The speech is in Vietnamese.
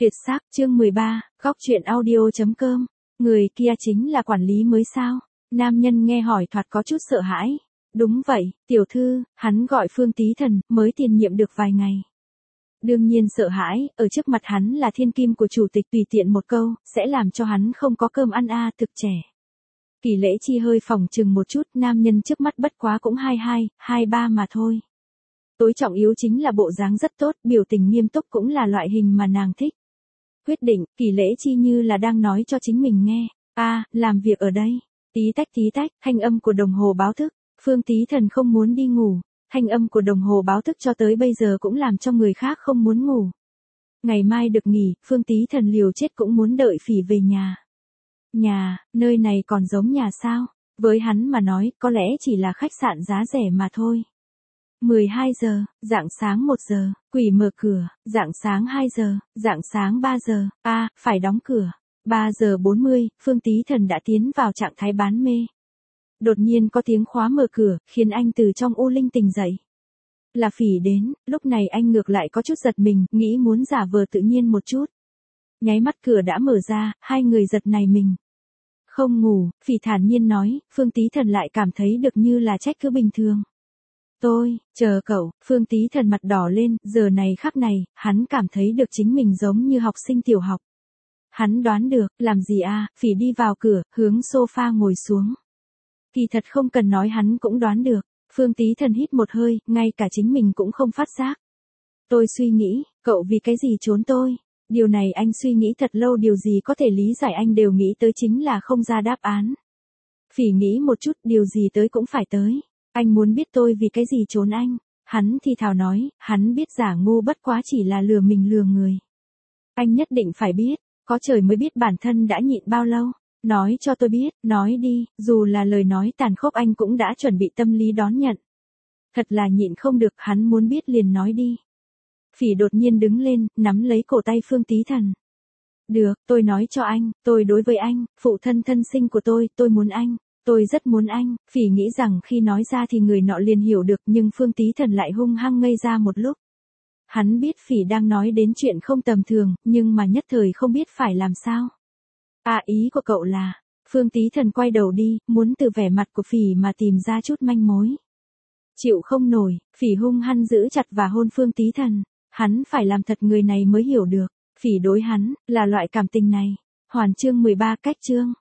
Tuyệt sắc chương 13, góc truyện audio.com. Người kia chính là quản lý mới sao? Nam nhân nghe hỏi thoạt có chút sợ hãi. Đúng vậy, tiểu thư, hắn gọi Phương Tí Thần, mới tiền nhiệm được vài ngày. Đương nhiên sợ hãi, ở trước mặt hắn là thiên kim của chủ tịch, tùy tiện một câu, sẽ làm cho hắn không có cơm ăn thực trẻ. Kỷ Lễ Chi hơi phỏng chừng một chút, nam nhân trước mắt bất quá cũng 22, 23 mà thôi. Tối trọng yếu chính là bộ dáng rất tốt, biểu tình nghiêm túc cũng là loại hình mà nàng thích. Quyết định, Kỷ Lễ Chi như là đang nói cho chính mình nghe. Làm việc ở đây. Tí tách, thanh âm của đồng hồ báo thức. Phương Tí Thần không muốn đi ngủ. Thanh âm của đồng hồ báo thức cho tới bây giờ cũng làm cho người khác không muốn ngủ. Ngày mai được nghỉ, Phương Tí Thần liều chết cũng muốn đợi Phỉ về nhà. Nhà, nơi này còn giống nhà sao? Với hắn mà nói, có lẽ chỉ là khách sạn giá rẻ mà thôi. 12 giờ, rạng sáng 1 giờ, quỷ mở cửa, rạng sáng 2 giờ, rạng sáng 3 giờ, phải đóng cửa. 3 giờ 40, Phương Tí Thần đã tiến vào trạng thái bán mê. Đột nhiên có tiếng khóa mở cửa, khiến anh từ trong u linh tỉnh dậy. Là Phỉ đến, lúc này anh ngược lại có chút giật mình, nghĩ muốn giả vờ tự nhiên một chút. Nháy mắt cửa đã mở ra, hai người giật nảy mình. Không ngủ, Phỉ thản nhiên nói, Phương Tí Thần lại cảm thấy được như là trách cứ bình thường. Tôi, chờ cậu, Phương Tí Thần mặt đỏ lên, giờ này khắc này, hắn cảm thấy được chính mình giống như học sinh tiểu học. Hắn đoán được, làm gì Phỉ đi vào cửa, hướng sofa ngồi xuống. Kỳ thật không cần nói hắn cũng đoán được, Phương Tí Thần hít một hơi, ngay cả chính mình cũng không phát giác. Tôi suy nghĩ, cậu vì cái gì trốn tôi? Điều này anh suy nghĩ thật lâu, điều gì có thể lý giải anh đều nghĩ tới chính là không ra đáp án. Phỉ nghĩ một chút, điều gì tới cũng phải tới. Anh muốn biết tôi vì cái gì trốn anh. Hắn thì thào nói, hắn biết giả ngu bất quá chỉ là lừa mình lừa người. Anh nhất định phải biết, có trời mới biết bản thân đã nhịn bao lâu. Nói cho tôi biết, nói đi, dù là lời nói tàn khốc anh cũng đã chuẩn bị tâm lý đón nhận. Thật là nhịn không được, hắn muốn biết liền nói đi. Phỉ đột nhiên đứng lên, nắm lấy cổ tay Phương Tí Thần. Được, tôi nói cho anh, tôi đối với anh, phụ thân thân sinh của tôi muốn anh. Tôi rất muốn anh. Phỉ nghĩ rằng khi nói ra thì người nọ liền hiểu được, nhưng Phương Tí Thần lại hung hăng ngây ra một lúc. Hắn biết Phỉ đang nói đến chuyện không tầm thường, nhưng mà nhất thời không biết phải làm sao. Ý của cậu là, Phương Tí Thần quay đầu đi, muốn từ vẻ mặt của Phỉ mà tìm ra chút manh mối. Chịu không nổi, Phỉ hung hăng giữ chặt và hôn Phương Tí Thần. Hắn phải làm thật người này mới hiểu được, Phỉ đối hắn, là loại cảm tình này. Hoàn chương 13 cách chương.